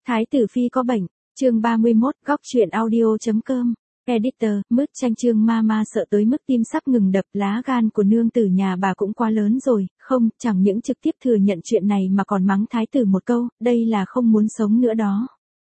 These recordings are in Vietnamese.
Thái tử phi có bệnh, chương 31, góc truyện audio.com, editor, mứt tranh chương mama sợ tới mức tim sắp ngừng đập, lá gan của nương tử nhà bà cũng quá lớn rồi, không, chẳng những trực tiếp thừa nhận chuyện này mà còn mắng thái tử một câu, đây là không muốn sống nữa đó.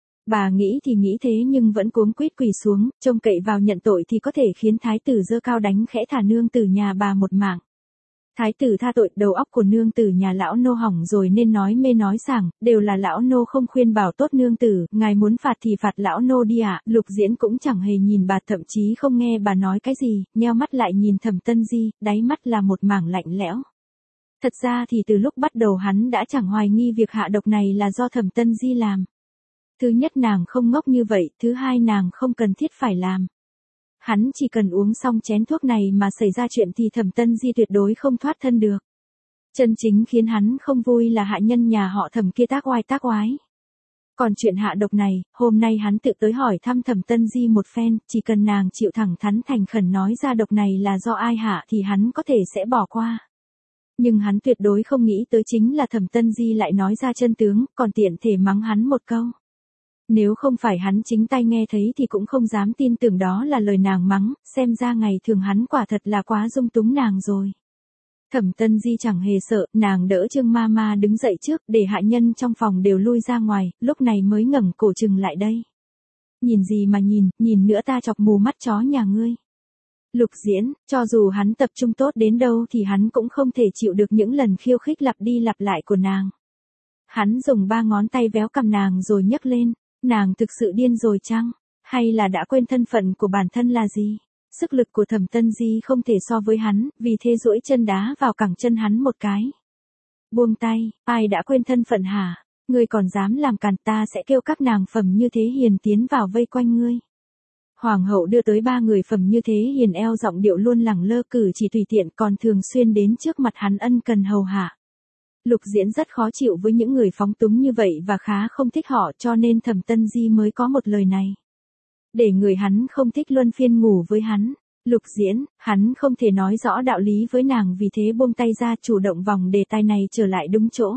Bà nghĩ thì nghĩ thế nhưng vẫn cuống quýt quỳ xuống, trông cậy vào nhận tội thì có thể khiến thái tử giơ cao đánh khẽ thả nương tử nhà bà một mạng. Thái tử tha tội, đầu óc của nương tử nhà lão nô hỏng rồi nên nói mê nói sảng, đều là lão nô không khuyên bảo tốt nương tử, ngài muốn phạt thì phạt lão nô đi ạ. Lục Diễn cũng chẳng hề nhìn bà, thậm chí không nghe bà nói cái gì, nheo mắt lại nhìn Thẩm Tân Di, đáy mắt là một mảng lạnh lẽo. Thật ra thì từ lúc bắt đầu hắn đã chẳng hoài nghi việc hạ độc này là do Thẩm Tân Di làm. Thứ nhất nàng không ngốc như vậy, thứ hai nàng không cần thiết phải làm. Hắn chỉ cần uống xong chén thuốc này mà xảy ra chuyện thì Thẩm Tân Di tuyệt đối không thoát thân được. Chân chính khiến hắn không vui là hạ nhân nhà họ Thẩm kia tác oai. Còn chuyện hạ độc này, hôm nay hắn tự tới hỏi thăm Thẩm Tân Di một phen, chỉ cần nàng chịu thẳng thắn thành khẩn nói ra độc này là do ai hạ thì hắn có thể sẽ bỏ qua. Nhưng hắn tuyệt đối không nghĩ tới chính là Thẩm Tân Di lại nói ra chân tướng, còn tiện thể mắng hắn một câu. Nếu không phải hắn chính tay nghe thấy thì cũng không dám tin tưởng đó là lời nàng mắng, xem ra ngày thường hắn quả thật là quá dung túng nàng rồi. Thẩm Tân Di chẳng hề sợ, nàng đỡ Trương Mama đứng dậy trước để hạ nhân trong phòng đều lui ra ngoài, lúc này mới ngẩng cổ trừng lại đây. Nhìn gì mà nhìn nữa ta chọc mù mắt chó nhà ngươi. Lục Diễn, cho dù hắn tập trung tốt đến đâu thì hắn cũng không thể chịu được những lần khiêu khích lặp đi lặp lại của nàng. Hắn dùng 3 ngón tay véo cằm nàng rồi nhấc lên. Nàng thực sự điên rồi chăng? Hay là đã quên thân phận của bản thân là gì? Sức lực của Thẩm Tân Di không thể so với hắn, vì thế duỗi chân đá vào cẳng chân hắn một cái. Buông tay, ai đã quên thân phận hả? Ngươi còn dám làm càn, ta sẽ kêu các nàng phẩm như thế hiền tiến vào vây quanh ngươi. Hoàng hậu đưa tới 3 người phẩm như thế hiền eo giọng điệu luôn lẳng lơ, cử chỉ tùy tiện, còn thường xuyên đến trước mặt hắn ân cần hầu hạ. Lục Diễn rất khó chịu với những người phóng túng như vậy và khá không thích họ, cho nên Thẩm Tân Di mới có một lời này. Để người hắn không thích luân phiên ngủ với hắn. Lục Diễn, hắn không thể nói rõ đạo lý với nàng, vì thế buông tay ra, chủ động vòng đề tài này trở lại đúng chỗ.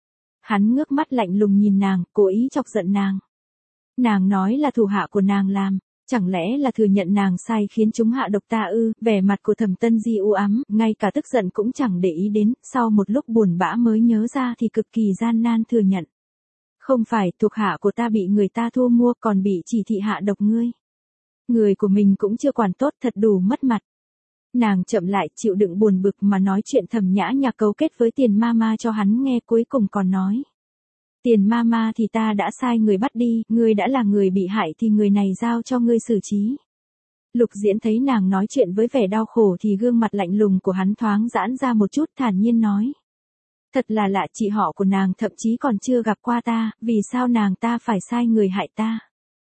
Hắn ngước mắt lạnh lùng nhìn nàng, cố ý chọc giận nàng. Nàng nói là thủ hạ của nàng làm. Chẳng lẽ là thừa nhận nàng sai khiến chúng hạ độc ta ư? Vẻ mặt của Thẩm Tân Di u ám, ngay cả tức giận cũng chẳng để ý đến, sau một lúc buồn bã mới nhớ ra thì cực kỳ gian nan thừa nhận. Không phải, thuộc hạ của ta bị người ta thu mua, còn bị chỉ thị hạ độc ngươi. Người của mình cũng chưa quản tốt, thật đủ mất mặt. Nàng chậm lại, chịu đựng buồn bực mà nói chuyện Thẩm Nhã Nhạc cấu kết với Tiền Mama cho hắn nghe, cuối cùng còn nói. Tiền Mama thì ta đã sai người bắt đi, ngươi đã là người bị hại thì người này giao cho ngươi xử trí. Lục Diễn thấy nàng nói chuyện với vẻ đau khổ thì gương mặt lạnh lùng của hắn thoáng giãn ra một chút, thản nhiên nói. Thật là lạ, chị họ của nàng thậm chí còn chưa gặp qua ta, vì sao nàng ta phải sai người hại ta?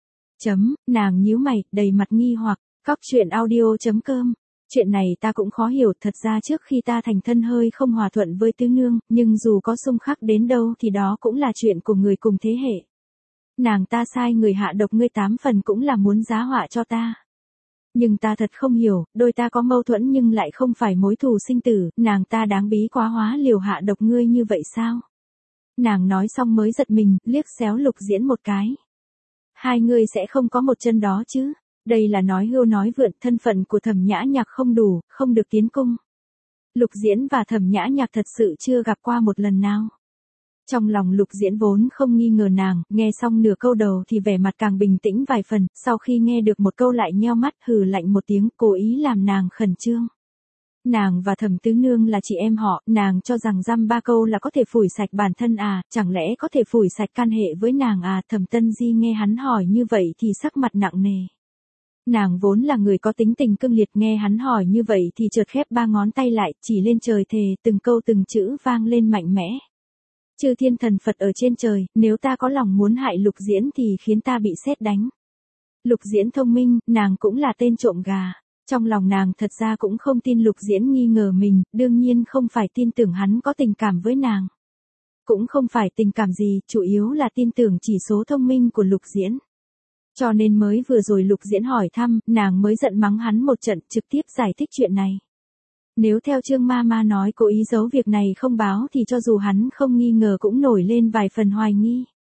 Nàng nhíu mày, đầy mặt nghi hoặc, góc truyện audio.com. Chuyện này ta cũng khó hiểu, thật ra trước khi ta thành thân hơi không hòa thuận với tứ nương, nhưng dù có xung khắc đến đâu thì đó cũng là chuyện của người cùng thế hệ. Nàng ta sai người hạ độc ngươi 8 phần cũng là muốn giá họa cho ta. Nhưng ta thật không hiểu, đôi ta có mâu thuẫn nhưng lại không phải mối thù sinh tử, nàng ta đáng bí quá hóa liều hạ độc ngươi như vậy sao? Nàng nói xong mới giật mình, liếc xéo Lục Diễn một cái. Hai người sẽ không có một chân đó chứ? Đây là nói hưu nói vượn, thân phận của Thẩm Nhã Nhạc không đủ, không được tiến cung. Lục Diễn và Thẩm Nhã Nhạc thật sự chưa gặp qua một lần nào. Trong lòng Lục Diễn vốn không nghi ngờ nàng, nghe xong nửa câu đầu thì vẻ mặt càng bình tĩnh vài phần, sau khi nghe được một câu lại nheo mắt hừ lạnh một tiếng, cố ý làm nàng khẩn trương. Nàng và Thẩm Tứ Nương là chị em họ, nàng cho rằng dăm 3 câu là có thể phủi sạch bản thân à, chẳng lẽ có thể phủi sạch can hệ với nàng à? Thẩm Tân Di nghe hắn hỏi như vậy thì sắc mặt nặng nề. Nàng vốn là người có tính tình cương liệt, nghe hắn hỏi như vậy thì chợt khép 3 ngón tay lại, chỉ lên trời thề, từng câu từng chữ vang lên mạnh mẽ. Chư thiên thần Phật ở trên trời, nếu ta có lòng muốn hại Lục Diễn thì khiến ta bị sét đánh. Lục Diễn thông minh, nàng cũng là tên trộm gà. Trong lòng nàng thật ra cũng không tin Lục Diễn nghi ngờ mình, đương nhiên không phải tin tưởng hắn có tình cảm với nàng. Cũng không phải tình cảm gì, chủ yếu là tin tưởng chỉ số thông minh của Lục Diễn. Cho nên mới vừa rồi Lục Diễn hỏi thăm, nàng mới giận mắng hắn một trận, trực tiếp giải thích chuyện này. Nếu theo Trương Mama nói cố ý giấu việc này không báo thì cho dù hắn không nghi ngờ cũng nổi lên vài phần hoài nghi.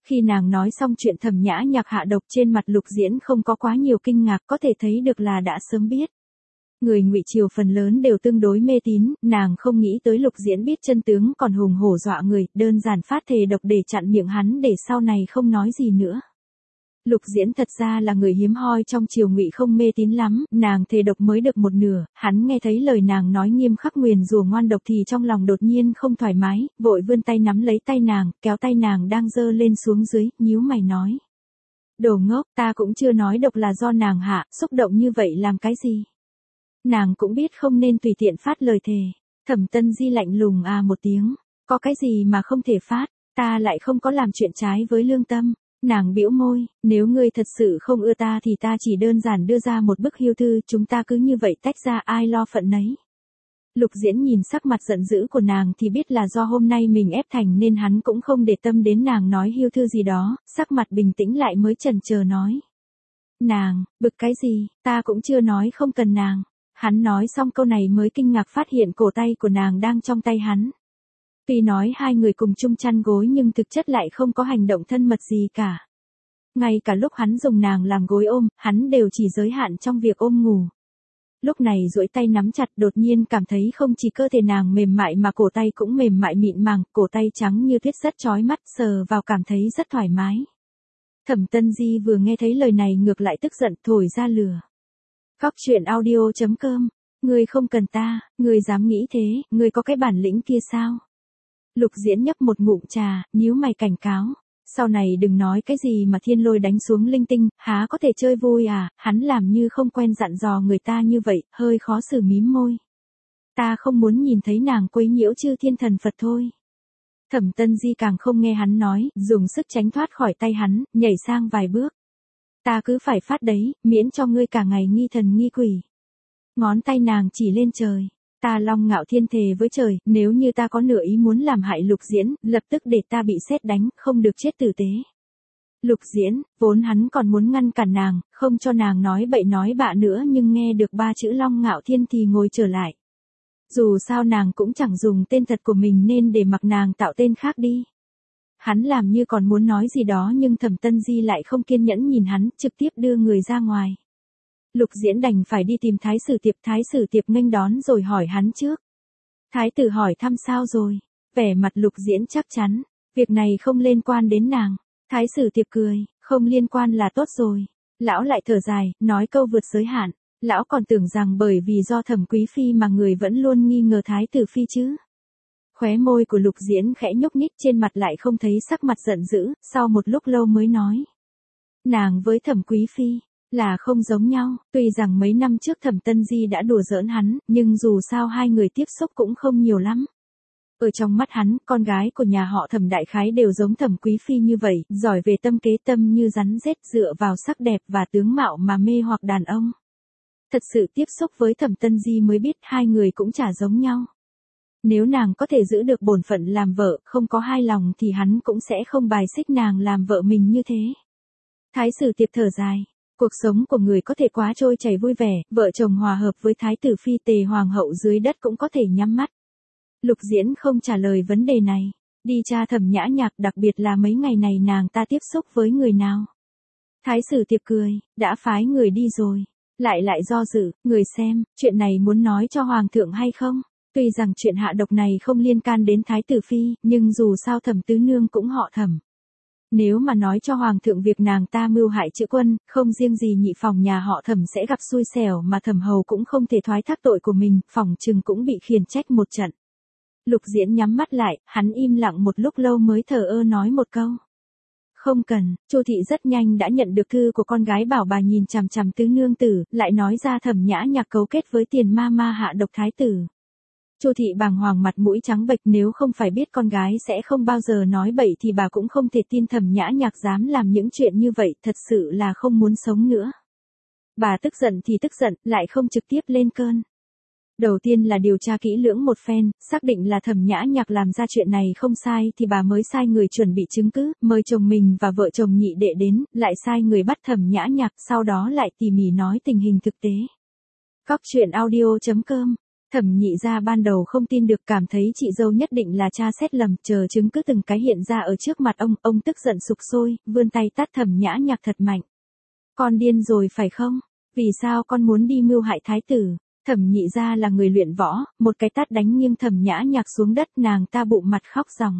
Khi nàng nói xong chuyện Thẩm Nhã Nhạc hạ độc, trên mặt Lục Diễn không có quá nhiều kinh ngạc, có thể thấy được là đã sớm biết. Người Ngụy Triều phần lớn đều tương đối mê tín, nàng không nghĩ tới Lục Diễn biết chân tướng còn hùng hổ dọa người, đơn giản phát thề độc để chặn miệng hắn để sau này không nói gì nữa. Lục Diễn thật ra là người hiếm hoi trong triều Ngụy, không mê tín lắm, nàng thề độc mới được một nửa, hắn nghe thấy lời nàng nói nghiêm khắc nguyền rủa ngoan độc thì trong lòng đột nhiên không thoải mái, vội vươn tay nắm lấy tay nàng, kéo tay nàng đang giơ lên xuống dưới, nhíu mày nói: "Đồ ngốc, ta cũng chưa nói độc là do nàng hạ, xúc động như vậy làm cái gì?" Nàng cũng biết không nên tùy tiện phát lời thề. Thẩm Tân Di lạnh lùng một tiếng: "Có cái gì mà không thể phát, ta lại không có làm chuyện trái với lương tâm." Nàng bĩu môi: "Nếu ngươi thật sự không ưa ta thì ta chỉ đơn giản đưa ra một bức hưu thư, chúng ta cứ như vậy tách ra, ai lo phận nấy." Lục Diễn nhìn sắc mặt giận dữ của nàng thì biết là do hôm nay mình ép thành nên hắn cũng không để tâm đến nàng nói hưu thư gì đó, sắc mặt bình tĩnh lại mới chần chờ nói: "Nàng, bực cái gì, ta cũng chưa nói không cần nàng." Hắn nói xong câu này mới kinh ngạc phát hiện cổ tay của nàng đang trong tay hắn. Tuy nói hai người cùng chung chăn gối nhưng thực chất lại không có hành động thân mật gì cả. Ngay cả lúc hắn dùng nàng làm gối ôm, hắn đều chỉ giới hạn trong việc ôm ngủ. Lúc này duỗi tay nắm chặt, đột nhiên cảm thấy không chỉ cơ thể nàng mềm mại mà cổ tay cũng mềm mại mịn màng, cổ tay trắng như tuyết rất chói mắt, sờ vào cảm thấy rất thoải mái. Thẩm Tân Di vừa nghe thấy lời này ngược lại tức giận, thổi ra lửa. Góc truyện audio.com, ngươi không cần ta, ngươi dám nghĩ thế, ngươi có cái bản lĩnh kia sao? Lục Diễn nhấp một ngụm trà, nhíu mày cảnh cáo: "Sau này đừng nói cái gì mà thiên lôi đánh xuống linh tinh, há có thể chơi vui à?" Hắn làm như không quen dặn dò người ta như vậy, hơi khó xử mím môi: "Ta không muốn nhìn thấy nàng quấy nhiễu chư thiên thần Phật thôi." Thẩm Tân Di càng không nghe hắn nói, dùng sức tránh thoát khỏi tay hắn, nhảy sang vài bước: "Ta cứ phải phát đấy, miễn cho ngươi cả ngày nghi thần nghi quỷ." Ngón tay nàng chỉ lên trời: "Ta Long Ngạo Thiên thề với trời, nếu như ta có nửa ý muốn làm hại Lục Diễn, lập tức để ta bị sét đánh, không được chết tử tế." Lục Diễn, vốn hắn còn muốn ngăn cản nàng, không cho nàng nói bậy nói bạ nữa, nhưng nghe được ba chữ Long Ngạo Thiên thì ngồi trở lại. Dù sao nàng cũng chẳng dùng tên thật của mình nên để mặc nàng tạo tên khác đi. Hắn làm như còn muốn nói gì đó nhưng Thẩm Tân Di lại không kiên nhẫn nhìn hắn, trực tiếp đưa người ra ngoài. Lục Diễn đành phải đi tìm Thái Sử Tiệp nghênh đón rồi hỏi hắn trước. Thái tử hỏi thăm sao rồi? Vẻ mặt Lục Diễn chắc chắn: "Việc này không liên quan đến nàng." Thái Sử Tiệp cười: "Không liên quan là tốt rồi." Lão lại thở dài, nói câu vượt giới hạn: "Lão còn tưởng rằng bởi vì do Thẩm Quý Phi mà người vẫn luôn nghi ngờ Thái tử Phi chứ." Khóe môi của Lục Diễn khẽ nhúc nhích, trên mặt lại không thấy sắc mặt giận dữ, sau một lúc lâu mới nói: "Nàng với Thẩm Quý Phi là không giống nhau, tuy rằng mấy năm trước Thẩm Tân Di đã đùa giỡn hắn, nhưng dù sao hai người tiếp xúc cũng không nhiều lắm. Ở trong mắt hắn, con gái của nhà họ Thẩm đại khái đều giống Thẩm Quý Phi như vậy, giỏi về tâm kế, tâm như rắn rết, dựa vào sắc đẹp và tướng mạo mà mê hoặc đàn ông. Thật sự tiếp xúc với Thẩm Tân Di mới biết hai người cũng chả giống nhau. Nếu nàng có thể giữ được bổn phận làm vợ, không có hai lòng thì hắn cũng sẽ không bài xích nàng làm vợ mình như thế." Thái Sử Tiệp thở dài: "Cuộc sống của người có thể quá trôi chảy vui vẻ, vợ chồng hòa hợp với Thái tử Phi Tề Hoàng hậu dưới đất cũng có thể nhắm mắt." Lục Diễn không trả lời vấn đề này. Đi tra Thẩm Nhã Nhạc, đặc biệt là mấy ngày này nàng ta tiếp xúc với người nào? Thái Sử Tiệp cười: "Đã phái người đi rồi." Lại do dự: "Người xem, chuyện này muốn nói cho Hoàng thượng hay không?" Tuy rằng chuyện hạ độc này không liên can đến Thái tử Phi, nhưng dù sao Thẩm tứ nương cũng họ Thẩm. Nếu mà nói cho Hoàng thượng việc nàng ta mưu hại Chữ Quân, không riêng gì nhị phòng nhà họ Thẩm sẽ gặp xui xẻo mà Thẩm hầu cũng không thể thoái thác tội của mình, phỏng chừng cũng bị khiển trách một trận. Lục Diễn nhắm mắt lại, hắn im lặng một lúc lâu mới thờ ơ nói một câu: "Không cần." Chu thị rất nhanh đã nhận được thư của con gái, bảo bà nhìn chằm chằm tứ nương tử, lại nói ra Thẩm Nhã Nhạc cấu kết với Tiền ma ma hạ độc thái tử. Chu thị bàng hoàng, mặt mũi trắng bệch, nếu không phải biết con gái sẽ không bao giờ nói bậy thì bà cũng không thể tin Thẩm Nhã Nhạc dám làm những chuyện như vậy, thật sự là không muốn sống nữa. Bà tức giận thì tức giận, lại không trực tiếp lên cơn. Đầu tiên là điều tra kỹ lưỡng một phen, xác định là Thẩm Nhã Nhạc làm ra chuyện này không sai thì bà mới sai người chuẩn bị chứng cứ, mời chồng mình và vợ chồng nhị đệ đến, lại sai người bắt Thẩm Nhã Nhạc, sau đó lại tỉ mỉ nói tình hình thực tế. Góc truyện audio.com Thẩm Nhị Gia ban đầu không tin được, cảm thấy chị dâu nhất định là cha xét lầm, chờ chứng cứ từng cái hiện ra ở trước mặt ông tức giận sục sôi, vươn tay tát Thẩm Nhã Nhạc thật mạnh. Con điên rồi phải không? Vì sao con muốn đi mưu hại thái tử? Thẩm Nhị Gia là người luyện võ, một cái tát đánh nghiêng Thẩm Nhã Nhạc xuống đất, nàng ta bụng mặt khóc ròng.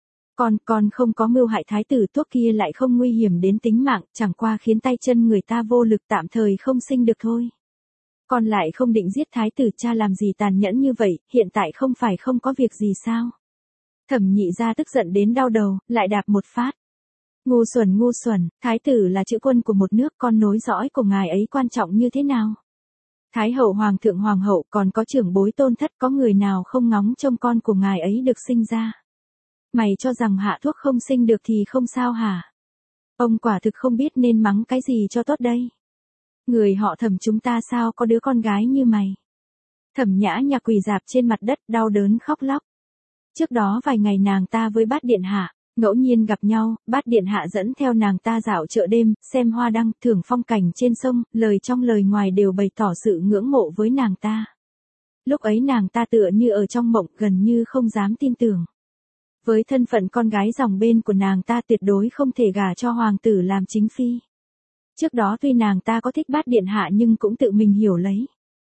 Con không có mưu hại thái tử, thuốc kia lại không nguy hiểm đến tính mạng, chẳng qua khiến tay chân người ta vô lực tạm thời không sinh được thôi. Con lại không định giết thái tử, cha làm gì tàn nhẫn như vậy, hiện tại không phải không có việc gì sao? Thẩm Nhị Gia tức giận đến đau đầu, lại đạp một phát. Ngu xuẩn, thái tử là chữ quân của một nước, con nối dõi của ngài ấy quan trọng như thế nào? Thái hậu, hoàng thượng, hoàng hậu, còn có trưởng bối tôn thất, có người nào không ngóng trông con của ngài ấy được sinh ra? Mày cho rằng hạ thuốc không sinh được thì không sao hả? Ông quả thực không biết nên mắng cái gì cho tốt đây. Người họ Thẩm chúng ta sao có đứa con gái như mày? Thẩm Nhã Nhạc quỳ rạp trên mặt đất đau đớn khóc lóc. Trước đó vài ngày nàng ta với Bát Điện Hạ ngẫu nhiên gặp nhau, Bát Điện Hạ dẫn theo nàng ta dạo chợ đêm, xem hoa đăng, thưởng phong cảnh trên sông, lời trong lời ngoài đều bày tỏ sự ngưỡng mộ với nàng ta. Lúc ấy nàng ta tựa như ở trong mộng, gần như không dám tin tưởng. Với thân phận con gái dòng bên của nàng ta tuyệt đối không thể gả cho hoàng tử làm chính phi. Trước đó tuy nàng ta có thích Bát Điện Hạ nhưng cũng tự mình hiểu lấy.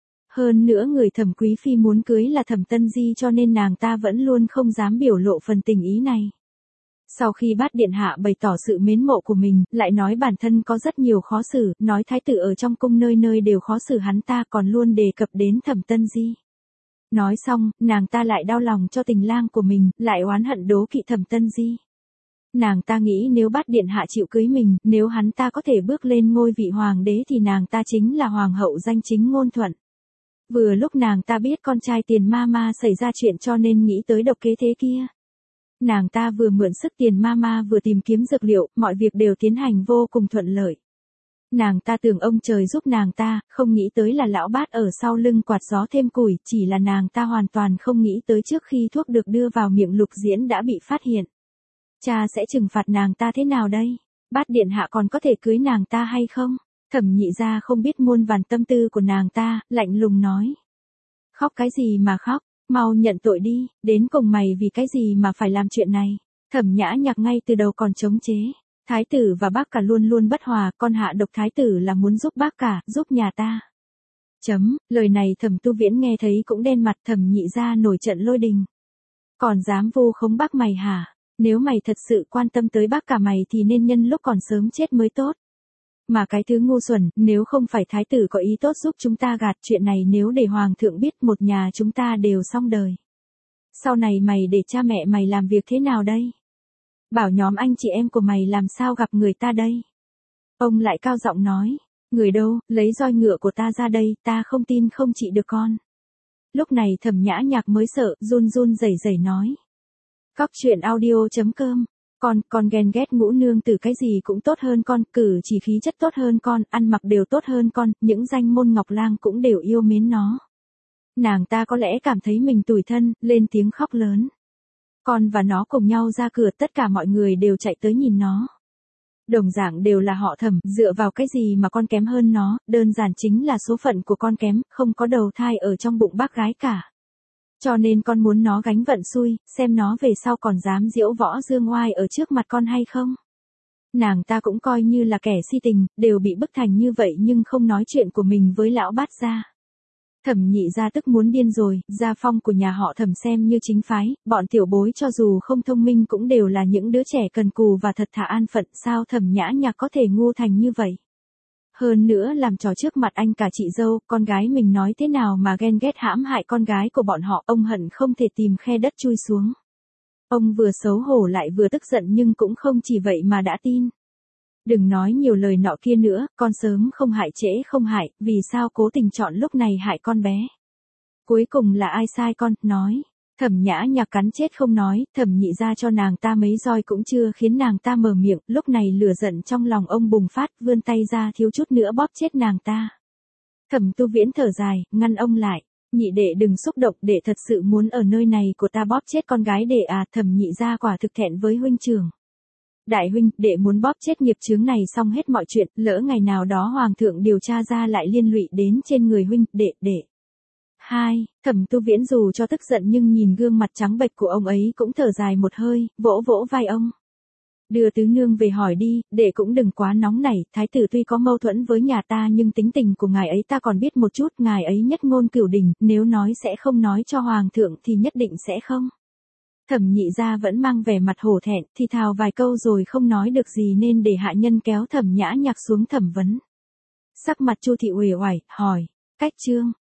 Hơn nữa người Thẩm quý phi muốn cưới là Thẩm Tân Di, cho nên nàng ta vẫn luôn không dám biểu lộ phần tình ý này. Sau khi Bát Điện Hạ bày tỏ sự mến mộ của mình, lại nói bản thân có rất nhiều khó xử, nói thái tử ở trong cung nơi nơi đều khó xử hắn ta, còn luôn đề cập đến Thẩm Tân Di. Nói xong, nàng ta lại đau lòng cho tình lang của mình, lại oán hận đố kỵ Thẩm Tân Di. Nàng ta nghĩ nếu Bát Điện Hạ chịu cưới mình, nếu hắn ta có thể bước lên ngôi vị hoàng đế thì nàng ta chính là hoàng hậu danh chính ngôn thuận. Vừa lúc nàng ta biết con trai Tiền Mama xảy ra chuyện cho nên nghĩ tới độc kế thế kia. Nàng ta vừa mượn sức Tiền Mama vừa tìm kiếm dược liệu, mọi việc đều tiến hành vô cùng thuận lợi. Nàng ta tưởng ông trời giúp nàng ta, không nghĩ tới là lão Bát ở sau lưng quạt gió thêm củi, chỉ là nàng ta hoàn toàn không nghĩ tới trước khi thuốc được đưa vào miệng Lục Diễn đã bị phát hiện. Cha sẽ trừng phạt nàng ta thế nào đây? Bát Điện Hạ còn có thể cưới nàng ta hay không? Thẩm Nhị Gia không biết muôn vàn tâm tư của nàng ta, lạnh lùng nói. Khóc cái gì mà khóc, mau nhận tội đi, đến cùng mày vì cái gì mà phải làm chuyện này? Thẩm Nhã Nhạc ngay từ đầu còn chống chế. Thái tử và bác cả luôn luôn bất hòa, con hạ độc thái tử là muốn giúp bác cả, giúp nhà ta. Lời này Thẩm Tu Viễn nghe thấy cũng đen mặt. Thẩm Nhị Gia nổi trận lôi đình. Còn dám vu khống bác mày hả? Nếu mày thật sự quan tâm tới bác cả mày thì nên nhân lúc còn sớm chết mới tốt. Mà cái thứ ngu xuẩn, nếu không phải thái tử có ý tốt giúp chúng ta gạt chuyện này, nếu để hoàng thượng biết một nhà chúng ta đều xong đời. Sau này mày để cha mẹ mày làm việc thế nào đây? Bảo nhóm anh chị em của mày làm sao gặp người ta đây? Ông lại cao giọng nói, người đâu, lấy roi ngựa của ta ra đây, ta không tin không trị được con. Lúc này Thẩm Nhã Nhạc mới sợ, run run rẩy rẩy nói. Cóc truyện audio.com. Con ghen ghét ngũ nương tử cái gì cũng tốt hơn con, cử chỉ khí chất tốt hơn con, ăn mặc đều tốt hơn con, những danh môn ngọc lang cũng đều yêu mến nó. Nàng ta có lẽ cảm thấy mình tủi thân, lên tiếng khóc lớn. Con và nó cùng nhau ra cửa, tất cả mọi người đều chạy tới nhìn nó. Đồng dạng đều là họ Thẩm, dựa vào cái gì mà con kém hơn nó, đơn giản chính là số phận của con kém, không có đầu thai ở trong bụng bác gái cả. Cho nên con muốn nó gánh vận xui, xem nó về sau còn dám diễu võ dương oai ở trước mặt con hay không. Nàng ta cũng coi như là kẻ si tình, đều bị bức thành như vậy nhưng không nói chuyện của mình với lão Bát gia. Thẩm Nhị Gia tức muốn điên rồi, gia phong của nhà họ Thẩm xem như chính phái, bọn tiểu bối cho dù không thông minh cũng đều là những đứa trẻ cần cù và thật thà an phận, sao Thẩm Nhã Nhạc có thể ngu thành như vậy? Hơn nữa làm trò trước mặt anh cả chị dâu, con gái mình nói thế nào mà ghen ghét hãm hại con gái của bọn họ, ông hận không thể tìm khe đất chui xuống. Ông vừa xấu hổ lại vừa tức giận nhưng cũng không chỉ vậy mà đã tin. Đừng nói nhiều lời nọ kia nữa, con sớm không hại trễ không hại, vì sao cố tình chọn lúc này hại con bé? Cuối cùng là ai sai con, nói. Thẩm Nhã Nhạc cắn chết không nói, Thẩm Nhị Gia cho nàng ta mấy roi cũng chưa khiến nàng ta mở miệng, lúc này lửa giận trong lòng ông bùng phát, vươn tay ra thiếu chút nữa bóp chết nàng ta. Thẩm Tu Viễn thở dài, ngăn ông lại. Nhị đệ đừng xúc động, đệ thật sự muốn ở nơi này của ta bóp chết con gái đệ à? Thẩm Nhị Gia quả thực thẹn với huynh trưởng. Đại huynh, đệ muốn bóp chết nghiệp chướng này xong hết mọi chuyện, lỡ ngày nào đó hoàng thượng điều tra ra lại liên lụy đến trên người huynh, đệ. 2. Thẩm Tu Viễn dù cho tức giận nhưng nhìn gương mặt trắng bệch của ông ấy cũng thở dài một hơi, vỗ vỗ vai ông. Đưa tứ nương về hỏi đi, để cũng đừng quá nóng nảy, thái tử tuy có mâu thuẫn với nhà ta nhưng tính tình của ngài ấy ta còn biết một chút, ngài ấy nhất ngôn cửu đình, nếu nói sẽ không nói cho hoàng thượng thì nhất định sẽ không. Thẩm Nhị gia vẫn mang vẻ mặt hổ thẹn, thì thào vài câu rồi không nói được gì nên để hạ nhân kéo Thẩm Nhã Nhạc xuống thẩm vấn. Sắc mặt Chu thị uể oải, hỏi, Cách Trương,